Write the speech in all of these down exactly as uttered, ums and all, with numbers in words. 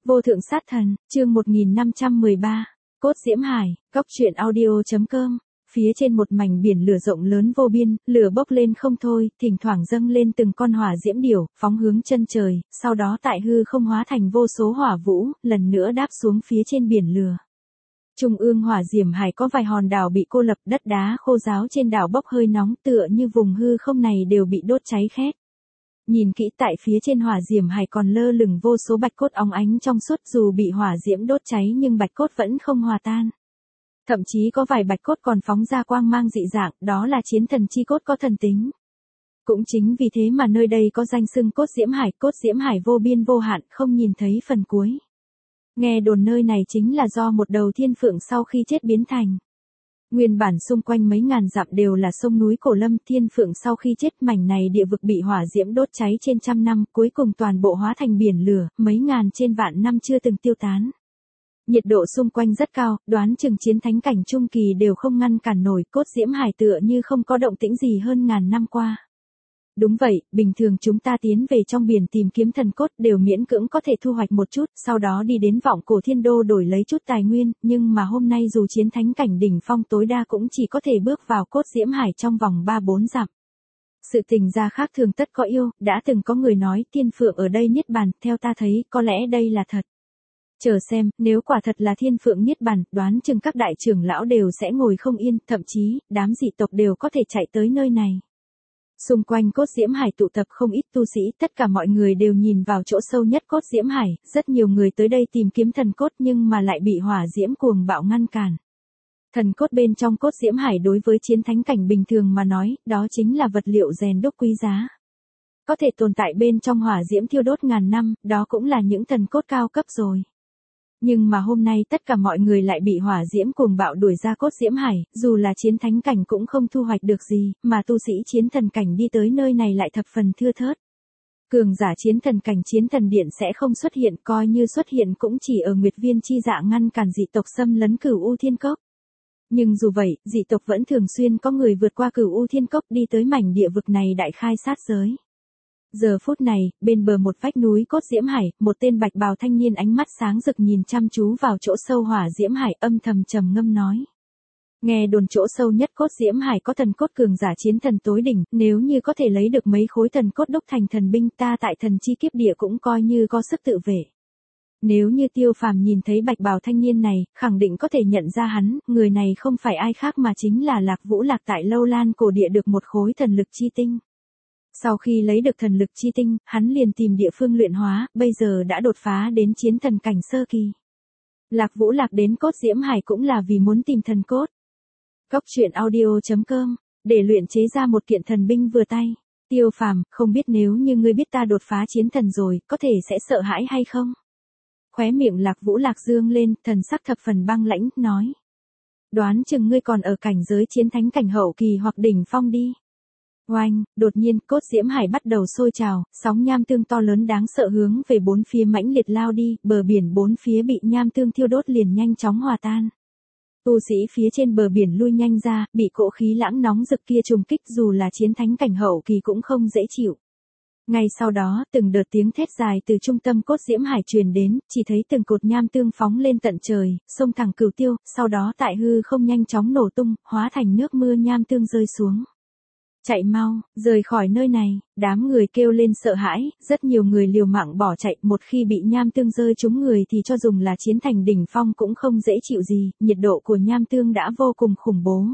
Vô thượng sát thần, chương một nghìn năm trăm mười ba, Cốt Diễm Hải, góc truyện audio.com. Phía trên một mảnh biển lửa rộng lớn vô biên, lửa bốc lên không thôi, thỉnh thoảng dâng lên từng con hỏa diễm điểu, phóng hướng chân trời, sau đó tại hư không hóa thành vô số hỏa vũ, lần nữa đáp xuống phía trên biển lửa. Trung ương hỏa diễm hải có vài hòn đảo bị cô lập, đất đá khô ráo trên đảo bốc hơi nóng, tựa như vùng hư không này đều bị đốt cháy khét. Nhìn kỹ tại phía trên hỏa diễm hải còn lơ lửng vô số bạch cốt óng ánh trong suốt, dù bị hỏa diễm đốt cháy nhưng bạch cốt vẫn không hòa tan. Thậm chí có vài bạch cốt còn phóng ra quang mang dị dạng, đó là chiến thần chi cốt có thần tính. Cũng chính vì thế mà nơi đây có danh xưng Cốt Diễm Hải, Cốt Diễm Hải vô biên vô hạn, không nhìn thấy phần cuối. Nghe đồn nơi này chính là do một đầu thiên phượng sau khi chết biến thành. Nguyên bản xung quanh mấy ngàn dặm đều là sông núi cổ lâm, thiên phượng sau khi chết mảnh này địa vực bị hỏa diễm đốt cháy trên trăm năm, cuối cùng toàn bộ hóa thành biển lửa, mấy ngàn trên vạn năm chưa từng tiêu tán. Nhiệt độ xung quanh rất cao, đoán chừng chiến thánh cảnh trung kỳ đều không ngăn cản nổi, Cốt Diễm Hải tựa như không có động tĩnh gì hơn ngàn năm qua. Đúng vậy, bình thường chúng ta tiến về trong biển tìm kiếm thần cốt đều miễn cưỡng có thể thu hoạch một chút, sau đó đi đến vọng cổ thiên đô đổi lấy chút tài nguyên, nhưng mà hôm nay dù chiến thánh cảnh đỉnh phong tối đa cũng chỉ có thể bước vào Cốt Diễm Hải trong vòng ba bốn dặm. Sự tình ra khác thường tất có yêu, đã từng có người nói tiên phượng ở đây niết bàn, theo ta thấy có lẽ đây là thật. Chờ xem, nếu quả thật là thiên phượng niết bàn, đoán chừng các đại trưởng lão đều sẽ ngồi không yên, thậm chí, đám dị tộc đều có thể chạy tới nơi này. Xung quanh Cốt Diễm Hải tụ tập không ít tu sĩ, tất cả mọi người đều nhìn vào chỗ sâu nhất Cốt Diễm Hải, rất nhiều người tới đây tìm kiếm thần cốt nhưng mà lại bị hỏa diễm cuồng bạo ngăn cản. Thần cốt bên trong Cốt Diễm Hải đối với chiến thánh cảnh bình thường mà nói, đó chính là vật liệu rèn đúc quý giá. Có thể tồn tại bên trong hỏa diễm thiêu đốt ngàn năm, đó cũng là những thần cốt cao cấp rồi. Nhưng mà hôm nay tất cả mọi người lại bị hỏa diễm cuồng bạo đuổi ra Cốt Diễm Hải, dù là chiến thánh cảnh cũng không thu hoạch được gì, mà tu sĩ chiến thần cảnh đi tới nơi này lại thập phần thưa thớt. Cường giả chiến thần cảnh chiến thần điện sẽ không xuất hiện, coi như xuất hiện cũng chỉ ở Nguyệt Viên chi dạ ngăn cản dị tộc xâm lấn Cửu U Thiên Cốc. Nhưng dù vậy, dị tộc vẫn thường xuyên có người vượt qua Cửu U Thiên Cốc đi tới mảnh địa vực này đại khai sát giới. Giờ phút này, bên bờ một vách núi Cốt Diễm Hải, một tên bạch bào thanh niên ánh mắt sáng rực nhìn chăm chú vào chỗ sâu hỏa Diễm Hải, âm thầm trầm ngâm nói. Nghe đồn chỗ sâu nhất Cốt Diễm Hải có thần cốt cường giả chiến thần tối đỉnh, nếu như có thể lấy được mấy khối thần cốt đúc thành thần binh, ta tại thần chi kiếp địa cũng coi như có sức tự vệ. Nếu như Tiêu Phàm nhìn thấy bạch bào thanh niên này, khẳng định có thể nhận ra hắn, người này không phải ai khác mà chính là Lạc Vũ Lạc tại Lâu Lan cổ địa được một khối thần lực chi tinh. Sau khi lấy được thần lực chi tinh, hắn liền tìm địa phương luyện hóa, bây giờ đã đột phá đến chiến thần cảnh sơ kỳ. Lạc Vũ Lạc đến Cốt Diễm Hải cũng là vì muốn tìm thần cốt. Góc truyện audio.com, để luyện chế ra một kiện thần binh vừa tay. Tiêu Phàm, không biết nếu như ngươi biết ta đột phá chiến thần rồi, có thể sẽ sợ hãi hay không? Khóe miệng Lạc Vũ Lạc dương lên, thần sắc thập phần băng lãnh, nói. Đoán chừng ngươi còn ở cảnh giới chiến thánh cảnh hậu kỳ hoặc đỉnh phong đi. Oanh, đột nhiên, Cốt Diễm Hải bắt đầu sôi trào, sóng nham tương to lớn đáng sợ hướng về bốn phía mãnh liệt lao đi, bờ biển bốn phía bị nham tương thiêu đốt liền nhanh chóng hòa tan. Tu sĩ phía trên bờ biển lui nhanh ra, bị cỗ khí lãng nóng rực kia trùng kích, dù là chiến thánh cảnh hậu kỳ cũng không dễ chịu. Ngay sau đó, từng đợt tiếng thét dài từ trung tâm Cốt Diễm Hải truyền đến, chỉ thấy từng cột nham tương phóng lên tận trời, xông thẳng Cửu Tiêu, sau đó tại hư không nhanh chóng nổ tung, hóa thành nước mưa nham tương rơi xuống. Chạy mau, rời khỏi nơi này, đám người kêu lên sợ hãi, rất nhiều người liều mạng bỏ chạy, một khi bị nham tương rơi trúng người thì cho dùng là chiến thành đỉnh phong cũng không dễ chịu gì, nhiệt độ của nham tương đã vô cùng khủng bố.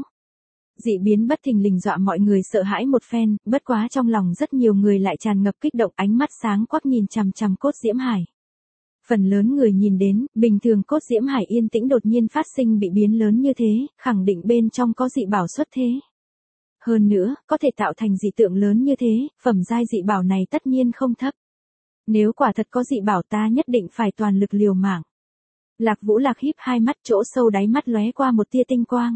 Dị biến bất thình lình dọa mọi người sợ hãi một phen, bất quá trong lòng rất nhiều người lại tràn ngập kích động, ánh mắt sáng quắc nhìn chằm chằm Cốt Diễm Hải. Phần lớn người nhìn đến, bình thường Cốt Diễm Hải yên tĩnh đột nhiên phát sinh bị biến lớn như thế, khẳng định bên trong có dị bảo xuất thế. Hơn nữa, có thể tạo thành dị tượng lớn như thế, phẩm giai dị bảo này tất nhiên không thấp. Nếu quả thật có dị bảo ta nhất định phải toàn lực liều mạng. Lạc Vũ Lạc híp hai mắt, chỗ sâu đáy mắt lóe qua một tia tinh quang.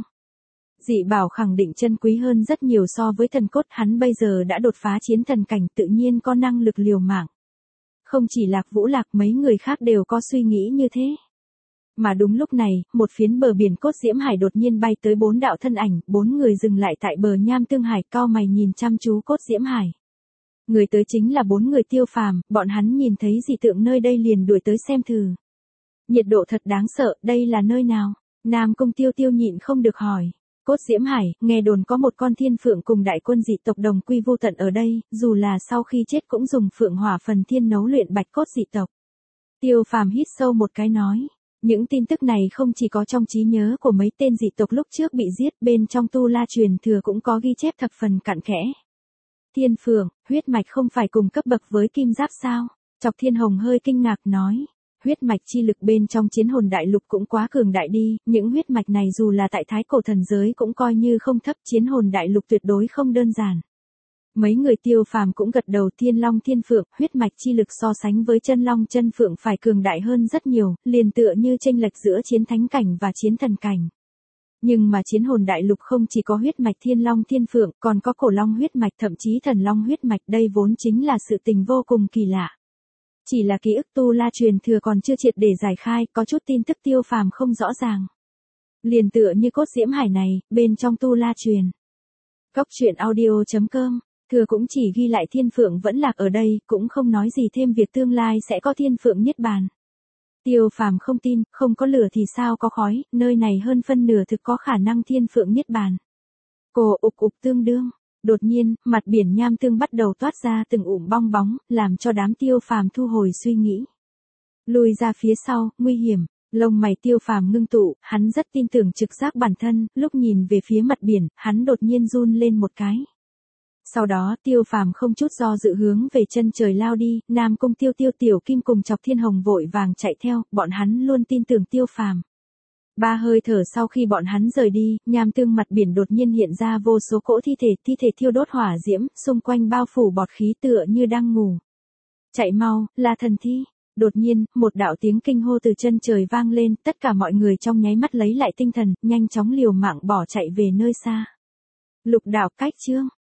Dị bảo khẳng định chân quý hơn rất nhiều so với thần cốt, hắn bây giờ đã đột phá chiến thần cảnh, tự nhiên có năng lực liều mạng. Không chỉ Lạc Vũ Lạc, mấy người khác đều có suy nghĩ như thế. Mà đúng lúc này, một phiến bờ biển Cốt Diễm Hải đột nhiên bay tới bốn đạo thân ảnh, bốn người dừng lại tại bờ nham tương hải, cau mày nhìn chăm chú Cốt Diễm Hải. Người tới chính là bốn người Tiêu Phàm, bọn hắn nhìn thấy dị tượng nơi đây liền đuổi tới xem thử. Nhiệt độ thật đáng sợ, đây là nơi nào? Nam Cung Tiêu Tiêu nhịn không được hỏi. Cốt Diễm Hải, nghe đồn có một con thiên phượng cùng đại quân dị tộc đồng quy vô tận ở đây, dù là sau khi chết cũng dùng phượng hỏa phần thiên nấu luyện bạch cốt dị tộc. Tiêu Phàm hít sâu một cái nói. Những tin tức này không chỉ có trong trí nhớ của mấy tên dị tộc lúc trước bị giết, bên trong tu la truyền thừa cũng có ghi chép thập phần cặn kẽ. Thiên phượng, huyết mạch không phải cùng cấp bậc với kim giáp sao? Chọc Thiên Hồng hơi kinh ngạc nói. Huyết mạch chi lực bên trong chiến hồn đại lục cũng quá cường đại đi, những huyết mạch này dù là tại thái cổ thần giới cũng coi như không thấp, chiến hồn đại lục tuyệt đối không đơn giản. Mấy người Tiêu Phàm cũng gật đầu. Thiên long thiên phượng, huyết mạch chi lực so sánh với chân long chân phượng phải cường đại hơn rất nhiều, liền tựa như chênh lệch giữa chiến thánh cảnh và chiến thần cảnh. Nhưng mà chiến hồn đại lục không chỉ có huyết mạch thiên long thiên phượng, còn có cổ long huyết mạch, thậm chí thần long huyết mạch, đây vốn chính là sự tình vô cùng kỳ lạ. Chỉ là ký ức tu la truyền thừa còn chưa triệt để giải khai, có chút tin tức Tiêu Phàm không rõ ràng. Liền tựa như Cốt Diễm Hải này, bên trong tu la truyền. Góc truyện audio chấm com, thừa cũng chỉ ghi lại thiên phượng vẫn lạc ở đây, cũng không nói gì thêm việc tương lai sẽ có thiên phượng niết bàn. Tiêu Phàm không tin, không có lửa thì sao có khói, nơi này hơn phân nửa thực có khả năng thiên phượng niết bàn. Cổ ục ục tương đương. Đột nhiên, mặt biển nham tương bắt đầu toát ra từng ụm bong bóng, làm cho đám Tiêu Phàm thu hồi suy nghĩ. Lùi ra phía sau, nguy hiểm. Lông mày Tiêu Phàm ngưng tụ, hắn rất tin tưởng trực giác bản thân, lúc nhìn về phía mặt biển, hắn đột nhiên run lên một cái. Sau đó Tiêu Phàm không chút do dự hướng về chân trời lao đi, Nam Cung Tiêu Tiêu Tiểu Kim cùng Chọc Thiên Hồng vội vàng chạy theo, bọn hắn luôn tin tưởng Tiêu Phàm. Ba hơi thở sau khi bọn hắn rời đi, nham tương mặt biển đột nhiên hiện ra vô số cỗ thi thể, thi thể thiêu đốt hỏa diễm, xung quanh bao phủ bọt khí tựa như đang ngủ. Chạy mau, là thần thi. Đột nhiên, một đạo tiếng kinh hô từ chân trời vang lên, tất cả mọi người trong nháy mắt lấy lại tinh thần, nhanh chóng liều mạng bỏ chạy về nơi xa. Lục đạo cách chương.